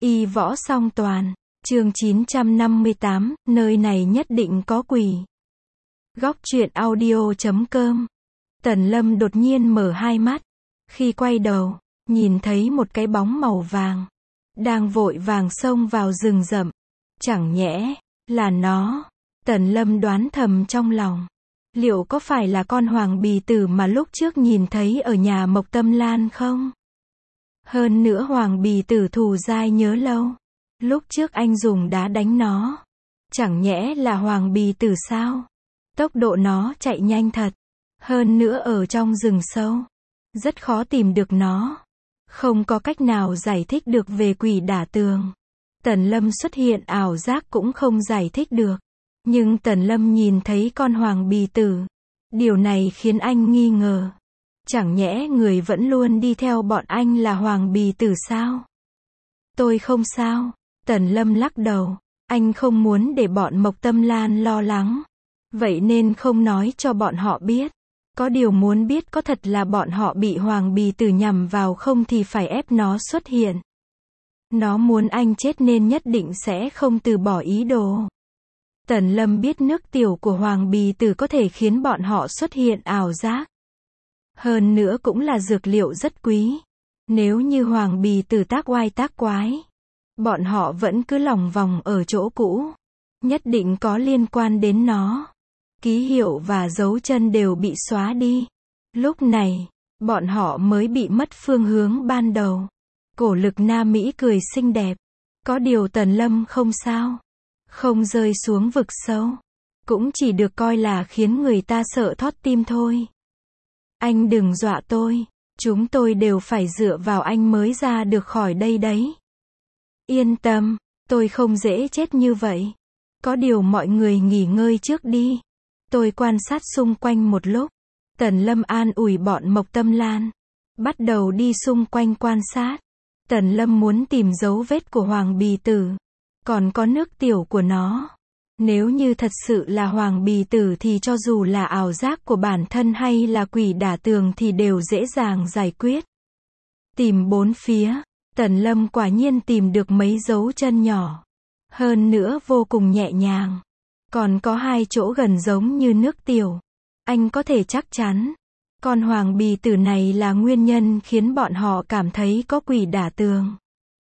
Y võ song toàn. Chương 958, nơi này nhất định có quỷ. Góc truyện audio.com. Tần Lâm đột nhiên mở hai mắt. Khi quay đầu, nhìn thấy một cái bóng màu vàng đang vội vàng xông vào rừng rậm. Chẳng nhẽ là nó? Tần Lâm đoán thầm trong lòng. Liệu có phải là con hoàng bì tử mà lúc trước nhìn thấy ở nhà Mộc Tâm Lan không? Hơn nữa hoàng bì tử thù dai nhớ lâu. Lúc trước anh dùng đá đánh nó. Chẳng nhẽ là hoàng bì tử sao? Tốc độ nó chạy nhanh thật. Hơn nữa ở trong rừng sâu. Rất khó tìm được nó. Không có cách nào giải thích được về quỷ đả tường. Tần Lâm xuất hiện ảo giác cũng không giải thích được. Nhưng Tần Lâm nhìn thấy con hoàng bì tử. Điều này khiến anh nghi ngờ. Chẳng nhẽ người vẫn luôn đi theo bọn anh là hoàng bì tử sao? Tôi không sao. Tần Lâm lắc đầu. Anh không muốn để bọn Mộc Tâm Lan lo lắng. Vậy nên không nói cho bọn họ biết. Có điều muốn biết có thật là bọn họ bị hoàng bì tử nhằm vào không thì phải ép nó xuất hiện. Nó muốn anh chết nên nhất định sẽ không từ bỏ ý đồ. Tần Lâm biết nước tiểu của hoàng bì tử có thể khiến bọn họ xuất hiện ảo giác. Hơn nữa cũng là dược liệu rất quý. Nếu như hoàng bì tử tác oai tác quái, bọn họ vẫn cứ lòng vòng ở chỗ cũ. Nhất định có liên quan đến nó. Ký hiệu và dấu chân đều bị xóa đi. Lúc này, bọn họ mới bị mất phương hướng ban đầu. Cổ Lực Na Mỹ cười xinh đẹp. Có điều Tần Lâm không sao. Không rơi xuống vực sâu. Cũng chỉ được coi là khiến người ta sợ thót tim thôi. Anh đừng dọa tôi. Chúng tôi đều phải dựa vào anh mới ra được khỏi đây đấy. Yên tâm, tôi không dễ chết như vậy. Có điều mọi người nghỉ ngơi trước đi. Tôi quan sát xung quanh một lúc. Tần Lâm an ủi bọn Mộc Tâm Lan. Bắt đầu đi xung quanh quan sát. Tần Lâm muốn tìm dấu vết của hoàng bì tử. Còn có nước tiểu của nó. Nếu như thật sự là hoàng bì tử thì cho dù là ảo giác của bản thân hay là quỷ đả tường thì đều dễ dàng giải quyết. Tìm bốn phía, Tần Lâm quả nhiên tìm được mấy dấu chân nhỏ. Hơn nữa vô cùng nhẹ nhàng. Còn có hai chỗ gần giống như nước tiểu. Anh có thể chắc chắn. Con hoàng bì tử này là nguyên nhân khiến bọn họ cảm thấy có quỷ đả tường.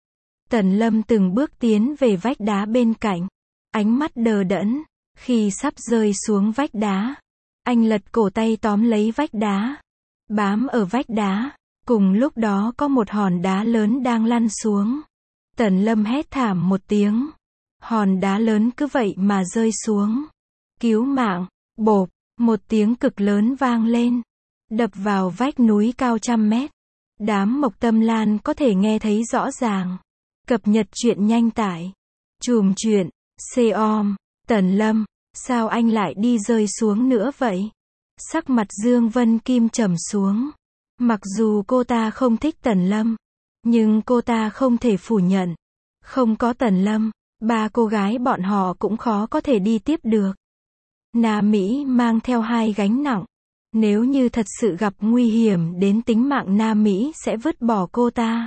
Tần Lâm từng bước tiến về vách đá bên cạnh. Ánh mắt đờ đẫn. Khi sắp rơi xuống vách đá, anh lật cổ tay tóm lấy vách đá. Bám ở vách đá. Cùng lúc đó có một hòn đá lớn đang lăn xuống. Tần Lâm hét thảm một tiếng. Hòn đá lớn cứ vậy mà rơi xuống. Cứu mạng. Bộp. Một tiếng cực lớn vang lên. Đập vào vách núi cao trăm mét. Đám Mộc Tâm Lan có thể nghe thấy rõ ràng. Cập nhật truyện nhanh tải. Chùm truyện. C-om. Tần Lâm. Sao anh lại đi rơi xuống nữa vậy? Sắc mặt Dương Vân Kim trầm xuống. Mặc dù cô ta không thích Tần Lâm. Nhưng cô ta không thể phủ nhận. Không có Tần Lâm, ba cô gái bọn họ cũng khó có thể đi tiếp được. Na Mỹ mang theo hai gánh nặng. Nếu như thật sự gặp nguy hiểm đến tính mạng Na Mỹ sẽ vứt bỏ cô ta.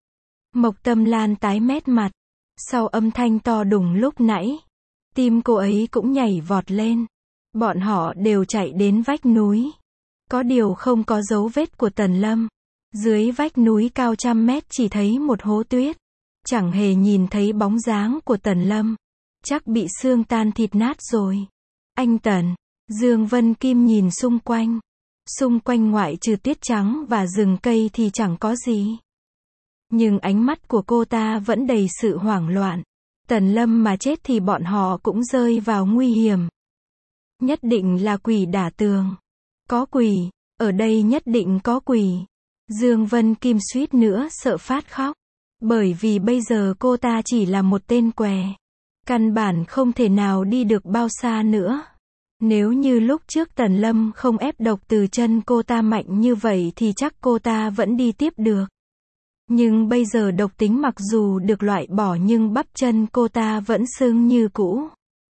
Mộc Tâm Lan tái mét mặt. Sau âm thanh to đùng lúc nãy, tim cô ấy cũng nhảy vọt lên. Bọn họ đều chạy đến vách núi. Có điều không có dấu vết của Tần Lâm. Dưới vách núi cao trăm mét chỉ thấy một hố tuyết. Chẳng hề nhìn thấy bóng dáng của Tần Lâm. Chắc bị xương tan thịt nát rồi. Anh Tần. Dương Vân Kim nhìn xung quanh. Xung quanh ngoại trừ tuyết trắng và rừng cây thì chẳng có gì. Nhưng ánh mắt của cô ta vẫn đầy sự hoảng loạn. Tần Lâm mà chết thì bọn họ cũng rơi vào nguy hiểm. Nhất định là quỷ đả tường. Có quỷ. Ở đây nhất định có quỷ. Dương Vân Kim suýt nữa sợ phát khóc. Bởi vì bây giờ cô ta chỉ là một tên què. Căn bản không thể nào đi được bao xa nữa. Nếu như lúc trước Tần Lâm không ép độc từ chân cô ta mạnh như vậy thì chắc cô ta vẫn đi tiếp được. Nhưng bây giờ độc tính mặc dù được loại bỏ nhưng bắp chân cô ta vẫn sưng như cũ.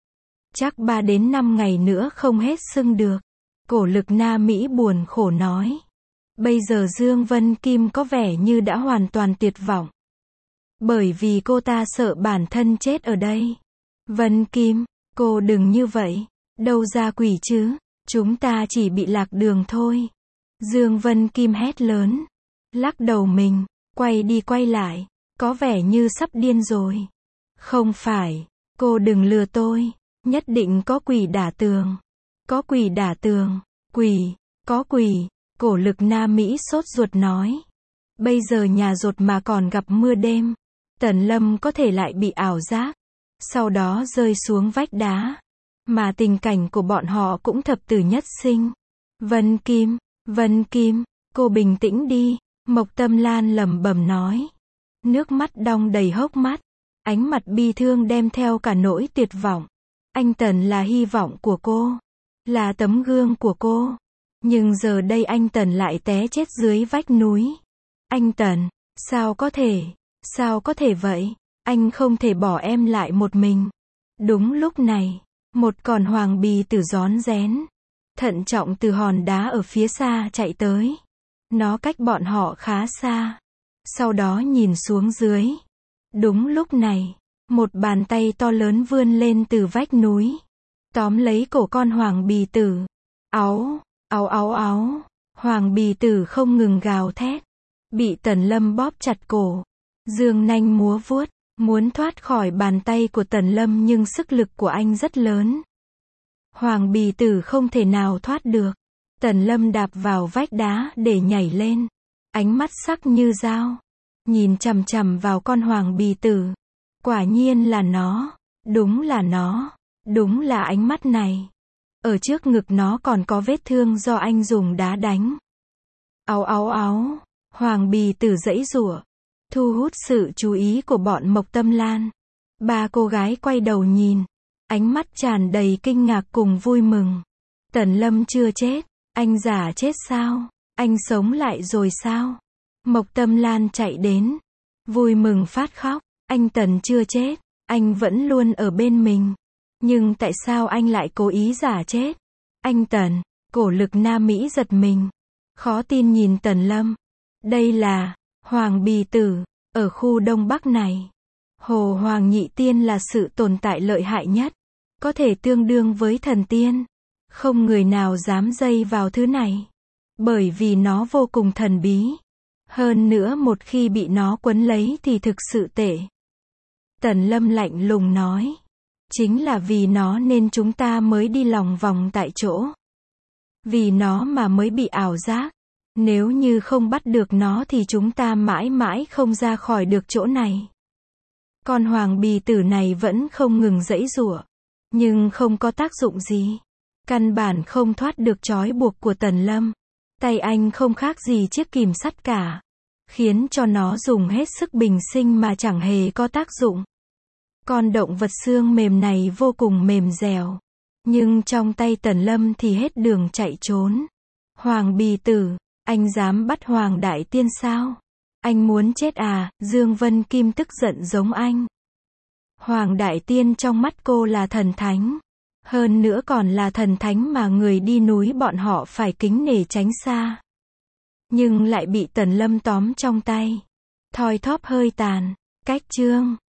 Chắc 3 đến 5 ngày nữa không hết sưng được. Cổ Lực Na Mỹ buồn khổ nói. Bây giờ Dương Vân Kim có vẻ như đã hoàn toàn tuyệt vọng. Bởi vì cô ta sợ bản thân chết ở đây. Vân Kim, cô đừng như vậy. Đâu ra quỷ chứ, chúng ta chỉ bị lạc đường thôi. Dương Vân Kim hét lớn. Lắc đầu mình, quay đi quay lại, có vẻ như sắp điên rồi. Không phải, cô đừng lừa tôi, nhất định có quỷ đả tường. Có quỷ đả tường, quỷ, có quỷ, Cổ Lực Nam Mỹ sốt ruột nói. Bây giờ nhà rột mà còn gặp mưa đêm, Tần Lâm có thể lại bị ảo giác, sau đó rơi xuống vách đá. Mà tình cảnh của bọn họ cũng thập tử nhất sinh. Vân Kim, cô bình tĩnh đi, Mộc Tâm Lan lẩm bẩm nói. Nước mắt đong đầy hốc mắt, ánh mặt bi thương đem theo cả nỗi tuyệt vọng. Anh Tần là hy vọng của cô, là tấm gương của cô. Nhưng giờ đây anh Tần lại té chết dưới vách núi. Anh Tần, sao có thể vậy? Anh không thể bỏ em lại một mình. Đúng lúc này, một con hoàng bì tử rón rén, thận trọng từ hòn đá ở phía xa chạy tới. Nó cách bọn họ khá xa. Sau đó nhìn xuống dưới. Đúng lúc này, một bàn tay to lớn vươn lên từ vách núi, tóm lấy cổ con hoàng bì tử. Áu, áu áu áu, hoàng bì tử không ngừng gào thét, bị Tần Lâm bóp chặt cổ, dương nanh múa vuốt, muốn thoát khỏi bàn tay của Tần Lâm nhưng sức lực của anh rất lớn. Hoàng bì tử không thể nào thoát được. Tần Lâm đạp vào vách đá để nhảy lên, ánh mắt sắc như dao, nhìn chằm chằm vào con hoàng bì tử. Quả nhiên là nó, đúng là ánh mắt này. Ở trước ngực nó còn có vết thương do anh dùng đá đánh. Áu áu áu, hoàng bì tử giãy giụa, thu hút sự chú ý của bọn Mộc Tâm Lan. Ba cô gái quay đầu nhìn, ánh mắt tràn đầy kinh ngạc cùng vui mừng. Tần Lâm chưa chết, anh giả chết sao? Anh sống lại rồi sao? Mộc Tâm Lan chạy đến, vui mừng phát khóc. Anh Tần chưa chết, anh vẫn luôn ở bên mình. Nhưng tại sao anh lại cố ý giả chết? Anh Tần, Cổ Lực Nam Mỹ giật mình, khó tin nhìn Tần Lâm. Đây là hoàng bì tử. Ở khu Đông Bắc này, Hồ Hoàng Nhị Tiên là sự tồn tại lợi hại nhất, có thể tương đương với thần tiên. Không người nào dám dây vào thứ này, bởi vì nó vô cùng thần bí. Hơn nữa một khi bị nó quấn lấy thì thực sự tệ. Tần Lâm lạnh lùng nói. Chính là vì nó nên chúng ta mới đi lòng vòng tại chỗ. Vì nó mà mới bị ảo giác. Nếu như không bắt được nó thì chúng ta mãi mãi không ra khỏi được chỗ này. Con hoàng bì tử này vẫn không ngừng giãy giụa, nhưng không có tác dụng gì. Căn bản không thoát được trói buộc của Tần Lâm. Tay anh không khác gì chiếc kìm sắt cả, khiến cho nó dùng hết sức bình sinh mà chẳng hề có tác dụng. Con động vật xương mềm này vô cùng mềm dẻo, nhưng trong tay Tần Lâm thì hết đường chạy trốn. Hoàng bì tử, anh dám bắt Hoàng Đại Tiên sao? Anh muốn chết à? Dương Vân Kim tức giận giống anh. Hoàng Đại Tiên trong mắt cô là thần thánh. Hơn nữa còn là thần thánh mà người đi núi bọn họ phải kính nể tránh xa. Nhưng lại bị Tần Lâm tóm trong tay. Thoi thóp hơi tàn. Cách chương